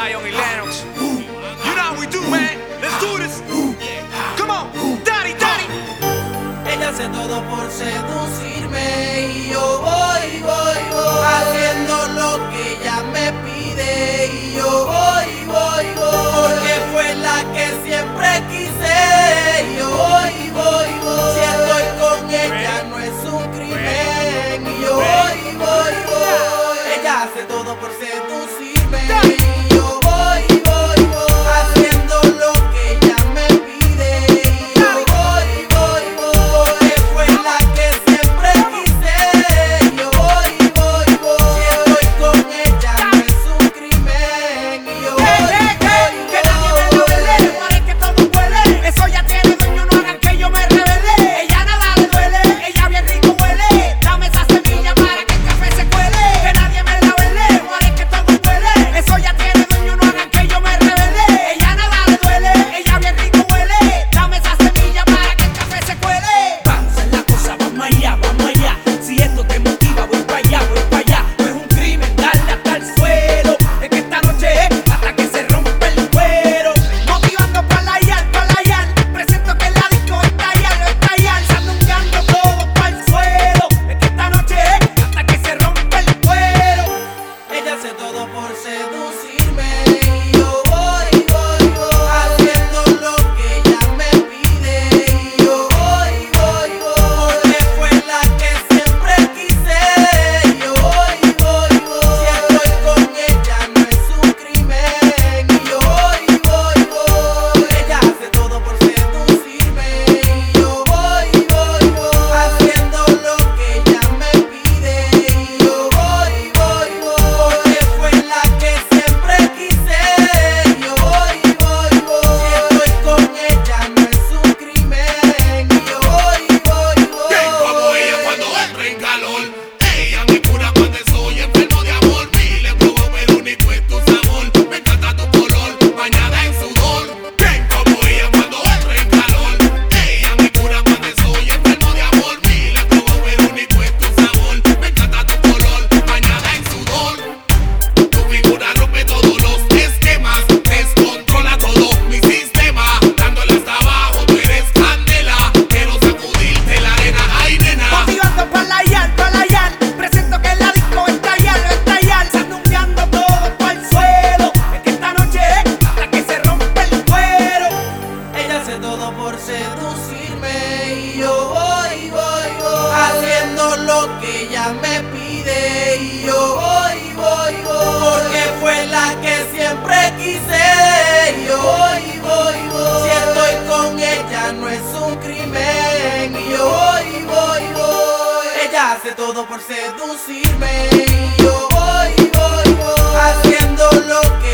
Zion y Lennox. You know how we do, man. Let's do this. Come on, daddy, daddy. Ella hace todo por seducirme y yo voy haciendo lo que ella me pide y yo voy porque fue la que siempre quise y yo voy si estoy con ella no es un crimen y yo voy ella hace todo por seducirme y yo voy haciendo lo que ella me pide y yo voy porque fue la que siempre quise y yo voy si estoy con ella no es un crimen y yo que nadie me la vele, muere que todo huele. Eso ya tiene dueño, no hagan que yo me revele. Ella nada le duele, ella bien rico huele. Dame esa semilla para que el café se cuele. Que nadie me la vele, muere que todo huele. Eso ya tiene dueño, no hagan que yo me revele. Ella nada le duele, ella bien rico huele. Dame esa semilla para que el café se cuele. vamos a la cosa, vamos allá. Si esto te motiva, voy para allá. No es un crimen darle hasta el suelo. Es que esta noche es hasta que se rompe el cuero. Motivando para la yal. Presento que la disco está yal. Sandungueando todo para el suelo. Es que esta noche es hasta que se rompe el cuero. Ella hace todo por seducirme y yo voy haciendo lo que ella me pide y yo voy porque fue la que siempre quise y yo voy si estoy con ella no es un crimen y yo voy ella hace todo por seducirme y yo voy haciendo lo que ella me pide y yo voy porque fue la que siempre quise y yo voy si estoy con ella no es un crimen y yo voy Bien como ella cuando entra en calor. Ella me cura cuando estoy enfermo de amor. Miles probó pero único es tu sabor. Me encanta tu color, bañada en sudor. Bien como ella cuando entra en calor. Ella me cura cuando estoy enfermo de amor. Miles probó pero único es tu sabor. Me encanta tu color, bañada en sudor. Tu figura rompe todos los esquemas. Descontrola todo mi sistema. Dándole hasta abajo, tú eres candela. Quiero sacudirte la arena, ay nena. Motivando para la yal. Presento que la disco está yal. Sandungueando todo para el suelo. Es que esta noche es hasta que se rompe el cuero. Ella hace todo por seducirme y yo voy haciendo lo que ella me pide y yo voy porque fue la que siempre quise y yo voy si estoy con ella no es un crimen y yo voy ella hace todo por seducirme y yo voy haciendo lo que